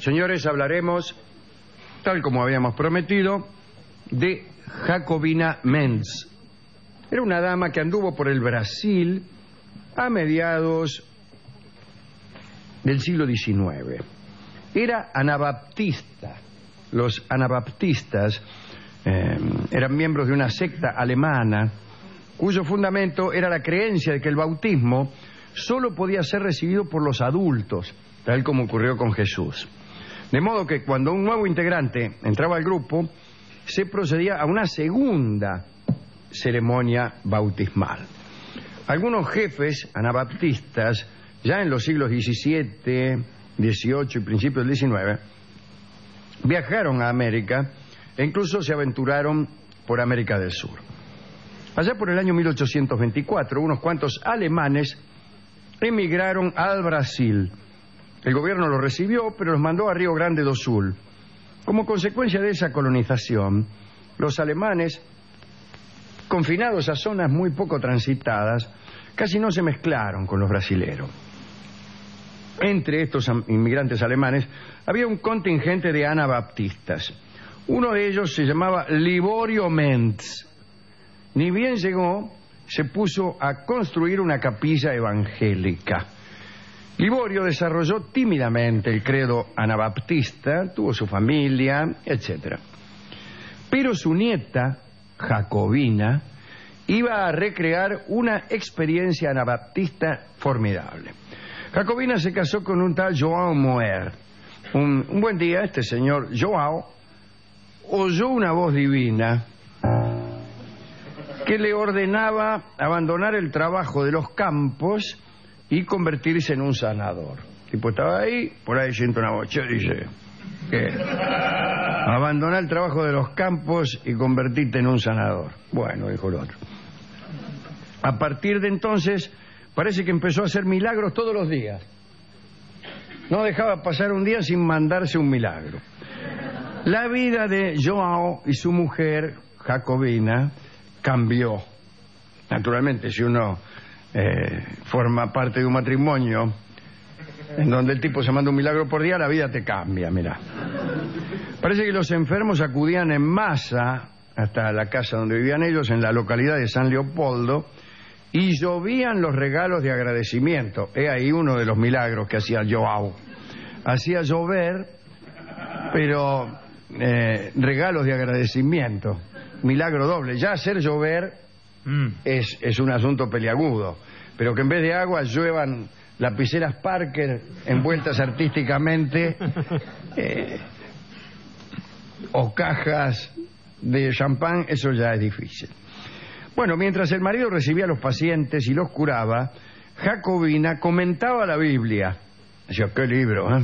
Señores, hablaremos, tal como habíamos prometido, de Jacobina Menz. Era una dama que anduvo por el Brasil a mediados del siglo XIX. Era anabaptista. Los anabaptistas eran miembros de una secta alemana cuyo fundamento era la creencia de que el bautismo solo podía ser recibido por los adultos, tal como ocurrió con Jesús. De modo que cuando un nuevo integrante entraba al grupo, se procedía a una segunda ceremonia bautismal. Algunos jefes anabaptistas, ya en los siglos XVII, XVIII y principios del XIX, viajaron a América e incluso se aventuraron por América del Sur. Allá por el año 1824, unos cuantos alemanes emigraron al Brasil. El gobierno los recibió, pero los mandó a Río Grande do Sul. Como consecuencia de esa colonización, los alemanes, confinados a zonas muy poco transitadas, casi no se mezclaron con los brasileros. Entre estos inmigrantes alemanes había un contingente de anabaptistas. Uno de ellos se llamaba Liborio Menz. Ni bien llegó, se puso a construir una capilla evangélica. Liborio desarrolló tímidamente el credo anabaptista, tuvo su familia, etc. Pero su nieta, Jacobina, iba a recrear una experiencia anabaptista formidable. Jacobina se casó con un tal João Moer. Un buen día, este señor João oyó una voz divina que le ordenaba abandonar el trabajo de los campos y convertirse en un sanador. El tipo estaba ahí, por ahí siente una voz, dice, ¿qué? Abandonar el trabajo de los campos y convertirte en un sanador. Bueno, dijo el otro. A partir de entonces, parece que empezó a hacer milagros todos los días. No dejaba pasar un día sin mandarse un milagro. La vida de João y su mujer, Jacobina, cambió. Naturalmente, si uno forma parte de un matrimonio en donde el tipo se manda un milagro por día, la vida te cambia, mirá. Parece que los enfermos acudían en masa hasta la casa donde vivían ellos, en la localidad de San Leopoldo, y llovían los regalos de agradecimiento. He ahí uno de los milagros que hacía João. Hacía llover, pero regalos de agradecimiento. Milagro doble. Ya hacer llover es un asunto peliagudo, pero que en vez de agua lluevan lapiceras Parker envueltas artísticamente o cajas de champán, eso ya es difícil. Bueno, mientras el marido recibía a los pacientes y los curaba, Jacobina comentaba la Biblia. Decía, ¿qué libro, eh?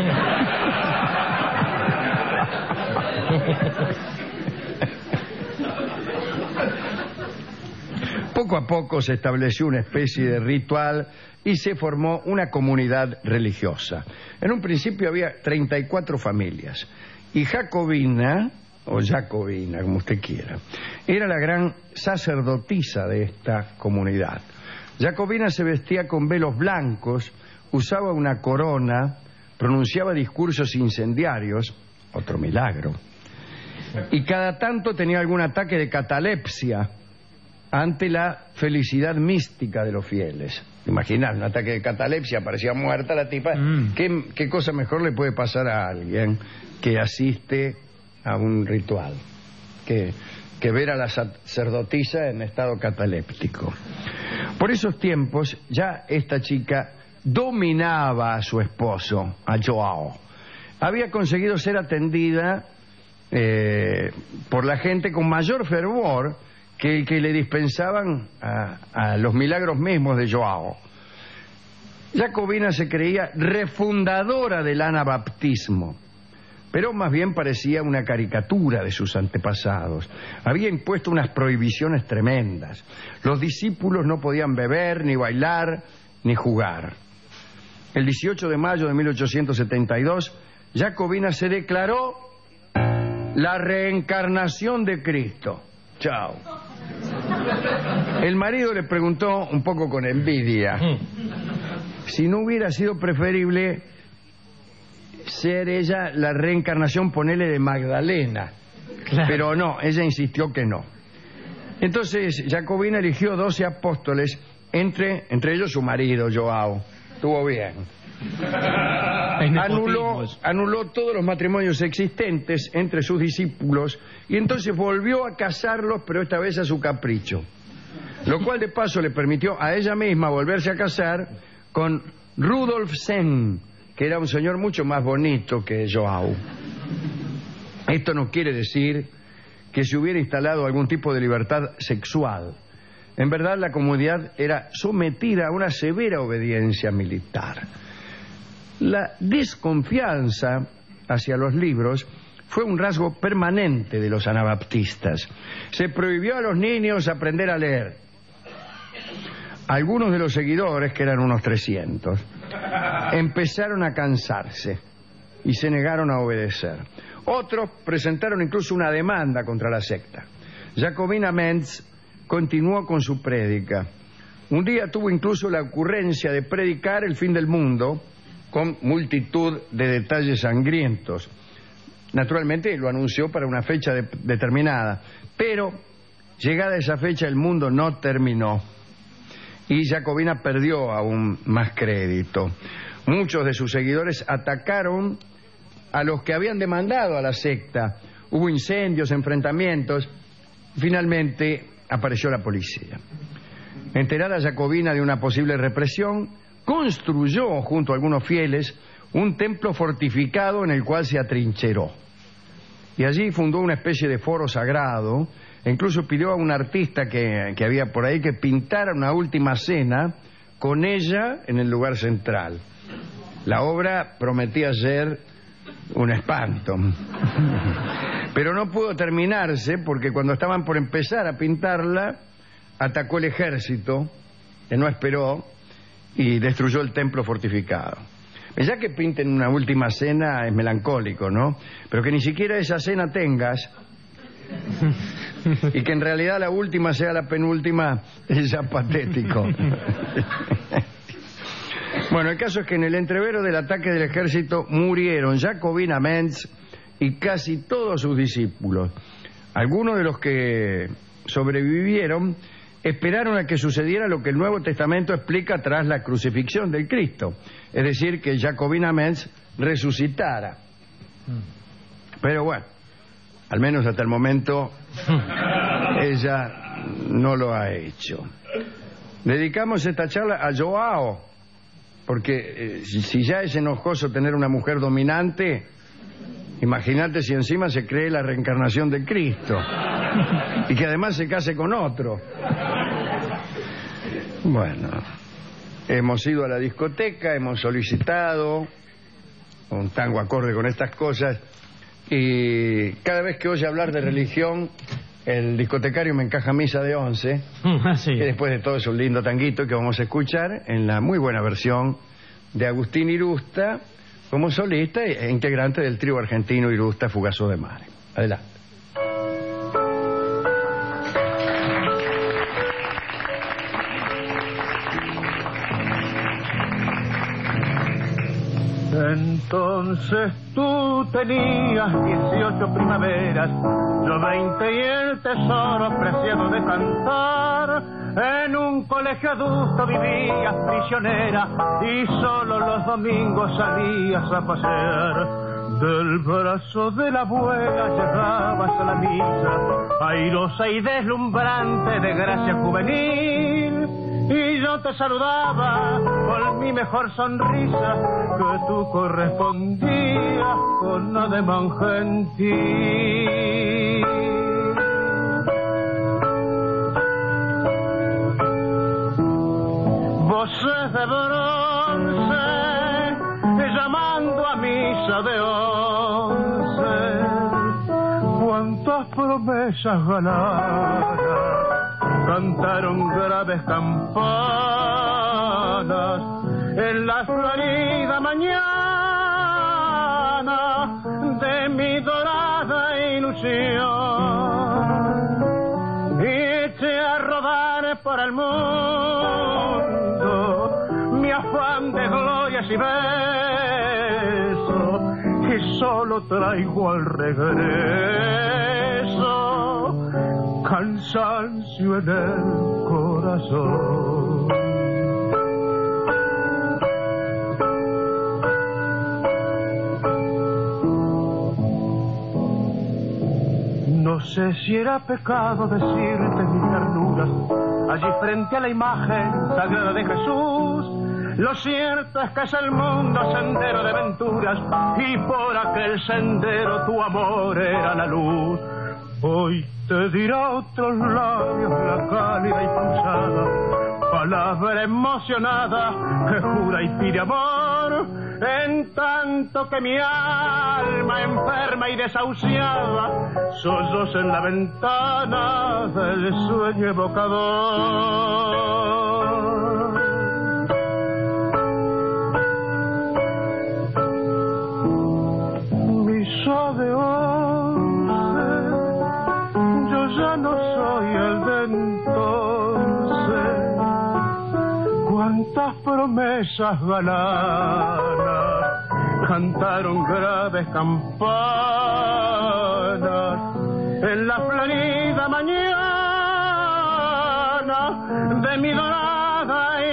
Poco a poco se estableció una especie de ritual y se formó una comunidad religiosa. En un principio había 34 familias y Jacobina, o Jacobina, como usted quiera, era la gran sacerdotisa de esta comunidad. Jacobina se vestía con velos blancos, usaba una corona, pronunciaba discursos incendiarios, otro milagro, y cada tanto tenía algún ataque de catalepsia ante la felicidad mística de los fieles. Imaginad, un ataque de catalepsia, parecía muerta la tipa. ¿Qué cosa mejor le puede pasar a alguien que asiste a un ritual que ver a la sacerdotisa en estado cataléptico? Por esos tiempos ya esta chica dominaba a su esposo, a João. Había conseguido ser atendida por la gente con mayor fervor que el que le dispensaban a los milagros mismos de João. Jacobina se creía refundadora del anabaptismo, pero más bien parecía una caricatura de sus antepasados. Había impuesto unas prohibiciones tremendas. Los discípulos no podían beber, ni bailar, ni jugar. El 18 de mayo de 1872, Jacobina se declaró la reencarnación de Cristo. Chao. El marido le preguntó, un poco con envidia, si no hubiera sido preferible ser ella la reencarnación, ponele, de Magdalena. Claro. Pero no, ella insistió que no. Entonces Jacobina eligió 12 apóstoles, entre ellos su marido, Joao. Estuvo bien. Anuló todos los matrimonios existentes entre sus discípulos y entonces volvió a casarlos, pero esta vez a su capricho. Lo cual de paso le permitió a ella misma volverse a casar con Rudolf Senn, que era un señor mucho más bonito que Joao. Esto no quiere decir que se hubiera instalado algún tipo de libertad sexual. En verdad, la comunidad era sometida a una severa obediencia militar. La desconfianza hacia los libros fue un rasgo permanente de los anabaptistas. Se prohibió a los niños aprender a leer. Algunos de los seguidores, que eran unos 300, empezaron a cansarse y se negaron a obedecer. Otros presentaron incluso una demanda contra la secta. Jacobina Menz continuó con su prédica. Un día tuvo incluso la ocurrencia de predicar el fin del mundo con multitud de detalles sangrientos. Naturalmente lo anunció para una fecha determinada, pero llegada esa fecha el mundo no terminó y Jacobina perdió aún más crédito. Muchos de sus seguidores atacaron a los que habían demandado a la secta. Hubo incendios, enfrentamientos. Finalmente apareció la policía. Enterada Jacobina de una posible represión, construyó junto a algunos fieles un templo fortificado en el cual se atrincheró. Y allí fundó una especie de foro sagrado e incluso pidió a un artista que había por ahí que pintara una última cena con ella en el lugar central. La obra prometía ser un espanto. Pero no pudo terminarse porque cuando estaban por empezar a pintarla, atacó el ejército, que no esperó, y destruyó el templo fortificado. Ya que pinten una última cena es melancólico, ¿no? Pero que ni siquiera esa cena tengas y que en realidad la última sea la penúltima es ya patético. Bueno, el caso es que en el entrevero del ataque del ejército murieron Jacobina Menz y casi todos sus discípulos. Algunos de los que sobrevivieron esperaron a que sucediera lo que el Nuevo Testamento explica tras la crucifixión del Cristo, es decir, que Jacobina Menz resucitara. Pero bueno, al menos hasta el momento ella no lo ha hecho. Dedicamos esta charla a Joao, porque si ya es enojoso tener una mujer dominante, imagínate si encima se cree la reencarnación de Cristo y que además se case con otro. Bueno, hemos ido a la discoteca, hemos solicitado un tango acorde con estas cosas y cada vez que oye hablar de religión el discotecario me encaja misa de 11 Sí. que después de todo es un lindo tanguito que vamos a escuchar en la muy buena versión de Agustín Irusta como solista e integrante del trío argentino Irusta Fugazo de Mare. Adelante. Entonces tú tenías 18 primaveras, yo 20 y el tesoro preciado de cantar. En un colegio adulto vivías prisionera y solo los domingos salías a pasear. Del brazo de la abuela llegabas a la misa, airosa y deslumbrante de gracia juvenil. Y yo te saludaba con mi mejor sonrisa, que tú correspondías con ademán gentil. Voces de bronce llamando a misa de 11, cuántas promesas ganadas cantaron graves campanas en la florida mañana de mi dorada ilusión. Y eché a rodar por el mundo mi afán de glorias y besos, solo traigo al regreso cansancio en el corazón. No sé si era pecado decirte mis ternuras allí frente a la imagen sagrada de Jesús. Lo cierto es que es el mundo sendero de aventuras y por aquel sendero tu amor era la luz. Hoy te dirá otros labios la cálida y pausada palabra emocionada que jura y pide amor, en tanto que mi alma enferma y desahuciada solloza en la ventana del sueño evocador. Mi suave once, yo ya no soy el de entonces. Cuántas promesas galanas cantaron graves campanas en la florida mañana de mi dorada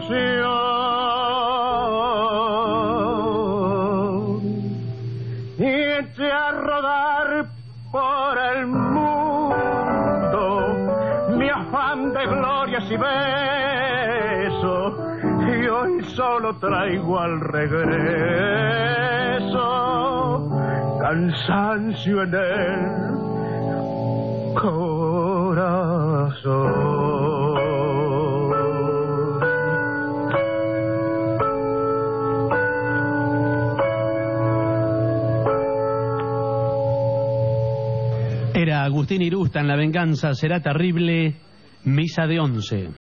ilusión, y eché a rodar por el mundo mi afán de glorias y besos, y hoy solo traigo al regreso cansancio en el corazón. Era Agustín Irusta en La venganza será terrible, misa de 11.